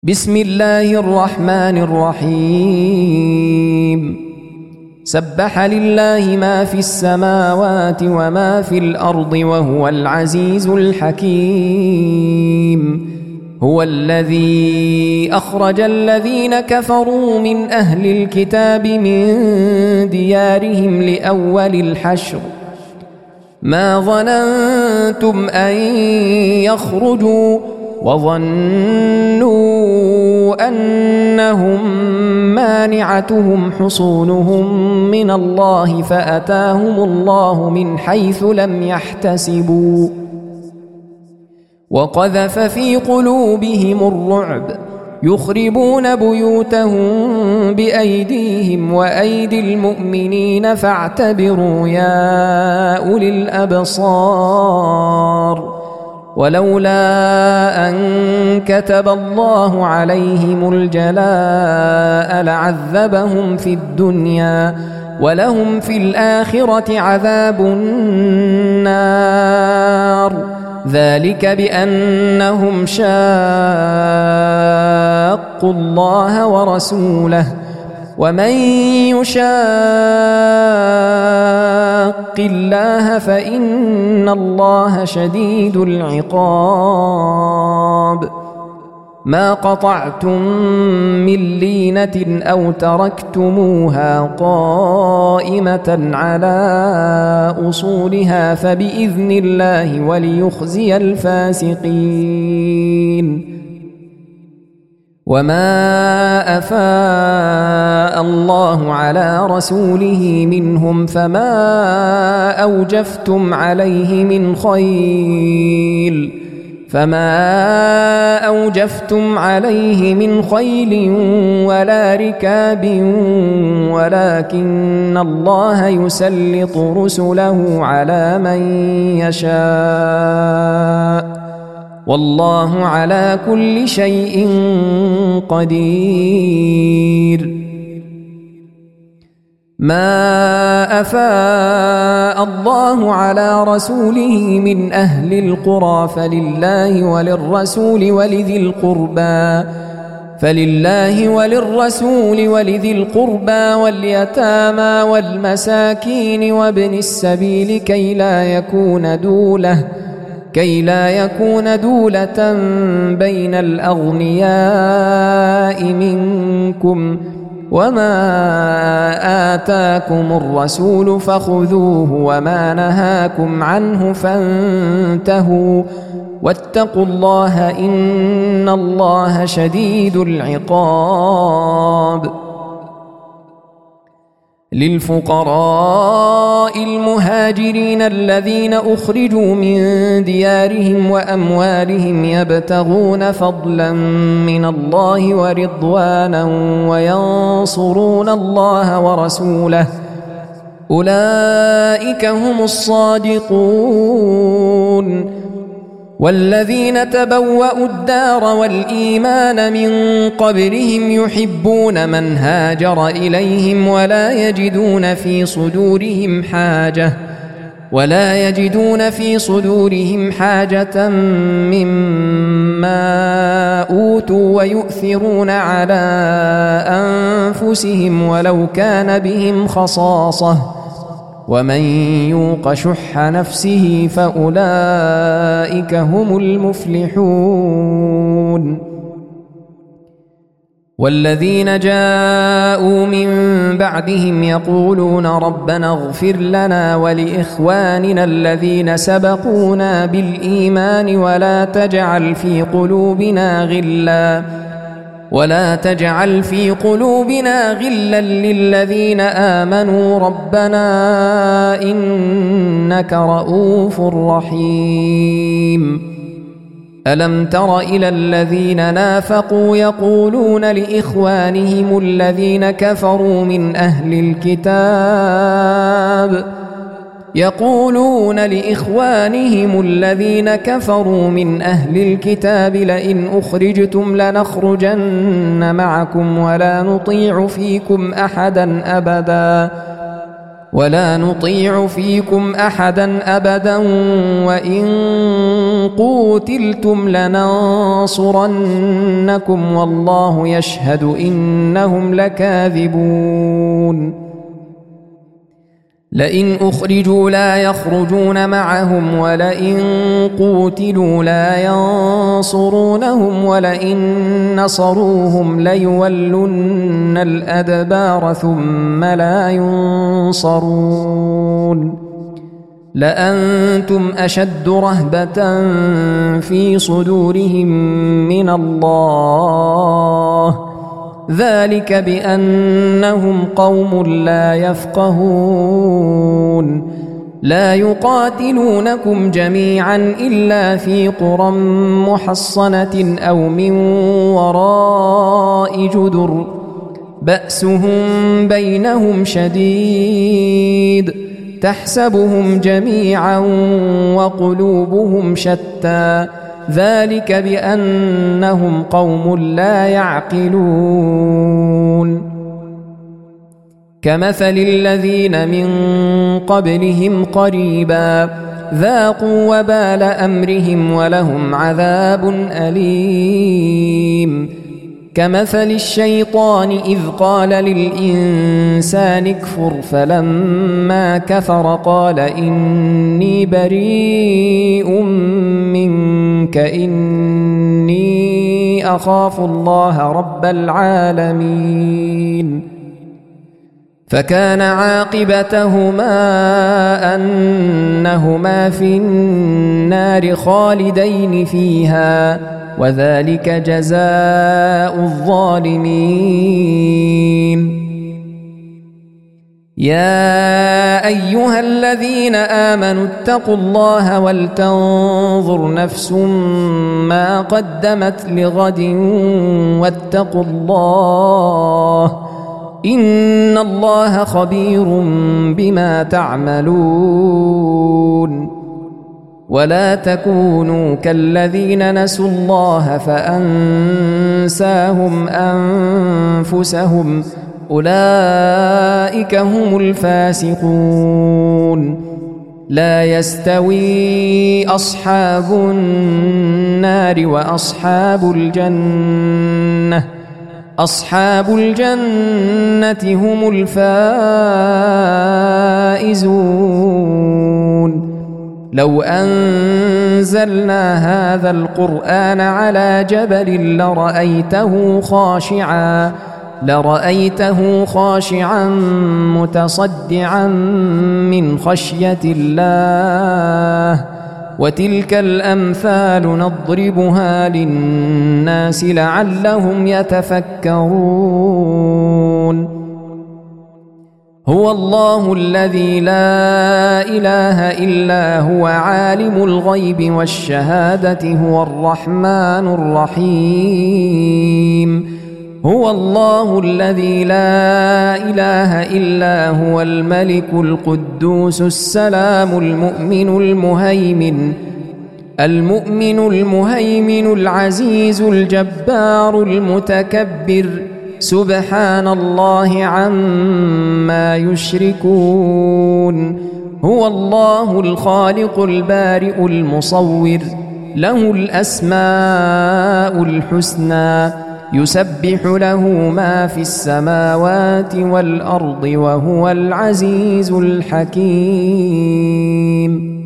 بسم الله الرحمن الرحيم سبح لله ما في السماوات وما في الأرض وهو العزيز الحكيم هو الذي أخرج الذين كفروا من أهل الكتاب من ديارهم لأول الحشر ما ظننتم أن يخرجوا وظنوا أنهم مانعتهم حصونهم من الله فأتاهم الله من حيث لم يحتسبوا وقذف في قلوبهم الرعب يخربون بيوتهم بأيديهم وأيدي المؤمنين فاعتبروا يا أولي الأبصار ولولا أن كتب الله عليهم الجلاء لعذبهم في الدنيا ولهم في الآخرة عذاب النار ذلك بأنهم شاقوا الله ورسوله ومن يشاق الله فإن الله شديد العقاب ما قطعتم من لينة أو تركتموها قائمة على أصولها فبإذن الله وليخزي الفاسقين وما أفاء الله على رسوله منهم فما أوجفتم عليه من خيل ولا ركاب ولكن الله يسلط رسله على من يشاء والله على كل شيء قدير ما أفاء الله على رسوله من أهل القرى فلله وللرسول ولذي القربى واليتامى والمساكين وابن السبيل كي لا يكون دولة بين الأغنياء منكم وما آتاكم الرسول فخذوه وما نهاكم عنه فانتهوا واتقوا الله إن الله شديد العقاب للفقراء المهاجرين الذين أخرجوا من ديارهم وأموالهم يبتغون فضلا من الله ورضوانا وينصرون الله ورسوله أولئك هم الصادقون والذين تبوأوا الدار والإيمان من قبلهم يحبون من هاجر إليهم ولا يجدون في صدورهم حاجة مما أوتوا ويؤثرون على أنفسهم ولو كان بهم خصاصة ومن يوق شح نفسه فأولئك هم المفلحون والذين جاءوا من بعدهم يقولون ربنا اغفر لنا ولإخواننا الذين سبقونا بالإيمان ولا تجعل في قلوبنا غلا للذين آمنوا ربنا إنك رؤوف رحيم ألم تر إلى الذين نافقوا يقولون لإخوانهم الذين كفروا من أهل الكتاب لئن أخرجتم لنخرجن معكم ولا نطيع فيكم أحدا أبدا ولا نطيع فيكم أحدا أبدا وإن قوتلتم لننصرنكم والله يشهد إنهم لكاذبون لئن أخرجوا لا يخرجون معهم ولئن قوتلوا لا ينصرونهم ولئن نصروهم ليولن الأدبار ثم لا ينصرون لأنتم أشد رهبة في صدورهم من الله ذلك بأنهم قوم لا يفقهون لا يقاتلونكم جميعا إلا في قرى محصنة أو من وراء جدر بأسهم بينهم شديد تحسبهم جميعا وقلوبهم شتى ذلك بأنهم قوم لا يعقلون كمثل الذين من قبلهم قريبا ذاقوا وبال أمرهم ولهم عذاب أليم كمثل الشيطان إذ قال للإنسان اكفر فلما كفر قال إني بريء منك إني أخاف الله رب العالمين فكان عاقبتهما أنهما في النار خالدين فيها وذلك جزاء الظالمين يا أيها الذين آمنوا اتقوا الله ولتنظر نفس ما قدمت لغد واتقوا الله إن الله خبير بما تعملون ولا تكونوا كالذين نسوا الله فأنساهم أنفسهم أولئك هم الفاسقون لا يستوي أصحاب النار وأصحاب الجنة أصحاب الجنة هم الفائزون لو أنزلنا هذا القرآن على جبل لرأيته خاشعا متصدعا من خشية الله وتلك الأمثال نضربها للناس لعلهم يتفكرون هو الله الذي لا إله إلا هو عالم الغيب والشهادة هو الرحمن الرحيم هو الله الذي لا إله إلا هو الملك القدوس السلام المؤمن المهيمن العزيز الجبار المتكبر سبحان الله عما يشركون هو الله الخالق البارئ المصور له الأسماء الحسنى يسبح له ما في السماوات والأرض وهو العزيز الحكيم